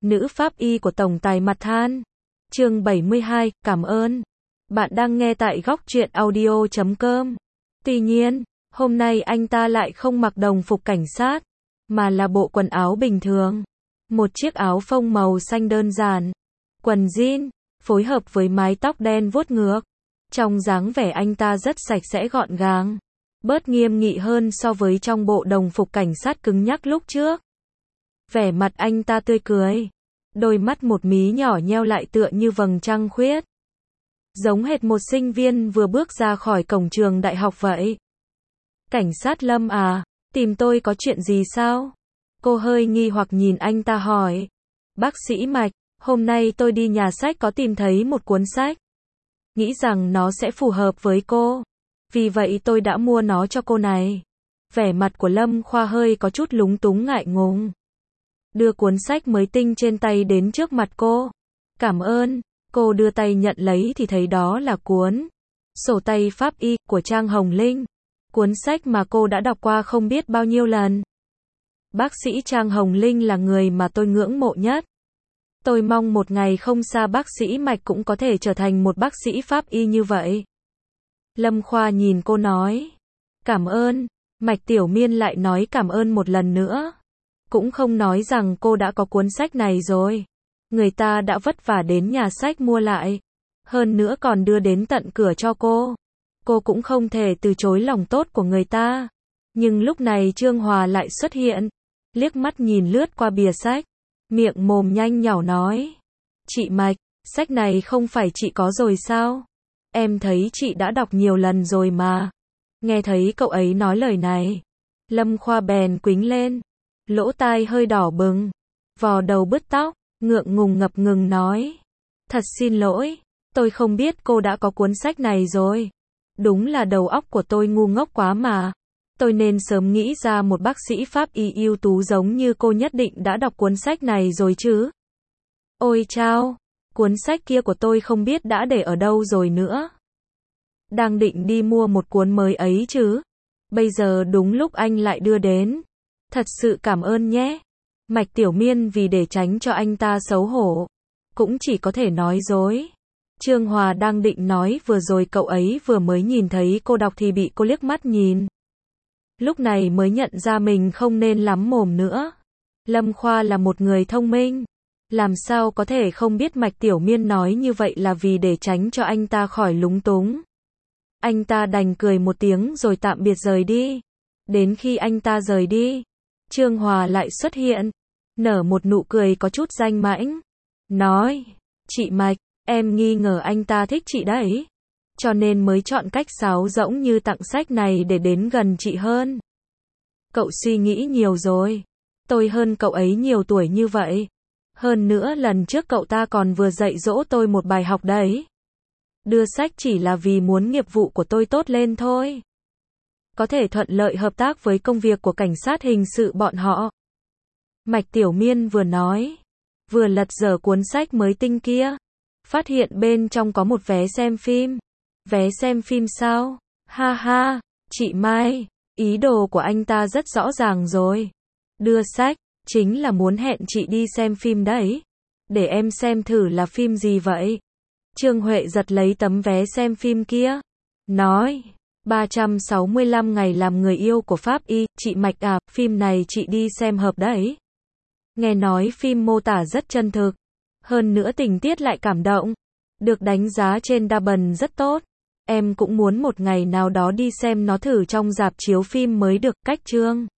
nữ pháp y của tổng tài mặt than. Chương 72, cảm ơn. Bạn đang nghe tại góc truyện audio.com. Tuy nhiên, hôm nay anh ta lại không mặc đồng phục cảnh sát, mà là bộ quần áo bình thường. Một chiếc áo phông màu xanh đơn giản, quần jean, phối hợp với mái tóc đen vuốt ngược. Trong dáng vẻ anh ta rất sạch sẽ gọn gàng, bớt nghiêm nghị hơn so với trong bộ đồng phục cảnh sát cứng nhắc lúc trước. Vẻ mặt anh ta tươi cười, đôi mắt một mí nhỏ nheo lại tựa như vầng trăng khuyết. Giống hệt một sinh viên vừa bước ra khỏi cổng trường đại học vậy. Cảnh sát Lâm à, tìm tôi có chuyện gì sao? Cô hơi nghi hoặc nhìn anh ta hỏi. Bác sĩ Mạch, hôm nay tôi đi nhà sách có tìm thấy một cuốn sách. Nghĩ rằng nó sẽ phù hợp với cô. Vì vậy tôi đã mua nó cho cô này. Vẻ mặt của Lâm Khoa hơi có chút lúng túng ngại ngùng. Đưa cuốn sách mới tinh trên tay đến trước mặt cô. Cảm ơn. Cô đưa tay nhận lấy thì thấy đó là cuốn Sổ tay pháp y của Trang Hồng Linh. Cuốn sách mà cô đã đọc qua không biết bao nhiêu lần. Bác sĩ Trang Hồng Linh là người mà tôi ngưỡng mộ nhất. Tôi mong một ngày không xa bác sĩ Mạch cũng có thể trở thành một bác sĩ pháp y như vậy. Lâm Khoa nhìn cô nói. Cảm ơn. Mạch Tiểu Miên lại nói cảm ơn một lần nữa. Cũng không nói rằng cô đã có cuốn sách này rồi. Người ta đã vất vả đến nhà sách mua lại. Hơn nữa còn đưa đến tận cửa cho cô. Cô cũng không thể từ chối lòng tốt của người ta. Nhưng lúc này Trương Hòa lại xuất hiện. Liếc mắt nhìn lướt qua bìa sách. Miệng mồm nhanh nhảu nói. Chị Mạch, sách này không phải chị có rồi sao? Em thấy chị đã đọc nhiều lần rồi mà. Nghe thấy cậu ấy nói lời này. Lâm Khoa bèn quĩnh lên. Lỗ tai hơi đỏ bừng. Vò đầu bứt tóc. Ngượng ngùng ngập ngừng nói. Thật xin lỗi. Tôi không biết cô đã có cuốn sách này rồi. Đúng là đầu óc của tôi ngu ngốc quá mà. Tôi nên sớm nghĩ ra một bác sĩ pháp y ưu tú giống như cô nhất định đã đọc cuốn sách này rồi chứ. Ôi chao, cuốn sách kia của tôi không biết đã để ở đâu rồi nữa. Đang định đi mua một cuốn mới ấy chứ. Bây giờ đúng lúc anh lại đưa đến. Thật sự cảm ơn nhé. Mạch Tiểu Miên vì để tránh cho anh ta xấu hổ, cũng chỉ có thể nói dối. Trương Hòa đang định nói vừa rồi cậu ấy vừa mới nhìn thấy cô đọc thì bị cô liếc mắt nhìn. Lúc này mới nhận ra mình không nên lắm mồm nữa. Lâm Khoa là một người thông minh. Làm sao có thể không biết Mạch Tiểu Miên nói như vậy là vì để tránh cho anh ta khỏi lúng túng. Anh ta đành cười một tiếng rồi tạm biệt rời đi. Đến khi anh ta rời đi, Trương Hòa lại xuất hiện. Nở một nụ cười có chút danh mãnh. Nói, chị Mạch, em nghi ngờ anh ta thích chị đấy. Cho nên mới chọn cách sáo rỗng như tặng sách này để đến gần chị hơn. Cậu suy nghĩ nhiều rồi. Tôi hơn cậu ấy nhiều tuổi như vậy. Hơn nữa lần trước cậu ta còn vừa dạy dỗ tôi một bài học đấy. Đưa sách chỉ là vì muốn nghiệp vụ của tôi tốt lên thôi. Có thể thuận lợi hợp tác với công việc của cảnh sát hình sự bọn họ. Mạch Tiểu Miên vừa nói, vừa lật dở cuốn sách mới tinh kia. Phát hiện bên trong có một vé xem phim. Vé xem phim sao? Ha ha, chị Mai, ý đồ của anh ta rất rõ ràng rồi. Đưa sách, chính là muốn hẹn chị đi xem phim đấy. Để em xem thử là phim gì vậy? Trương Huệ giật lấy tấm vé xem phim kia. Nói, 365 ngày làm người yêu của Pháp Y, chị Mạch à, phim này chị đi xem hợp đấy. Nghe nói phim mô tả rất chân thực. Hơn nữa tình tiết lại cảm động. Được đánh giá trên Douban rất tốt. Em cũng muốn một ngày nào đó đi xem nó thử trong rạp chiếu phim mới được. Cách chương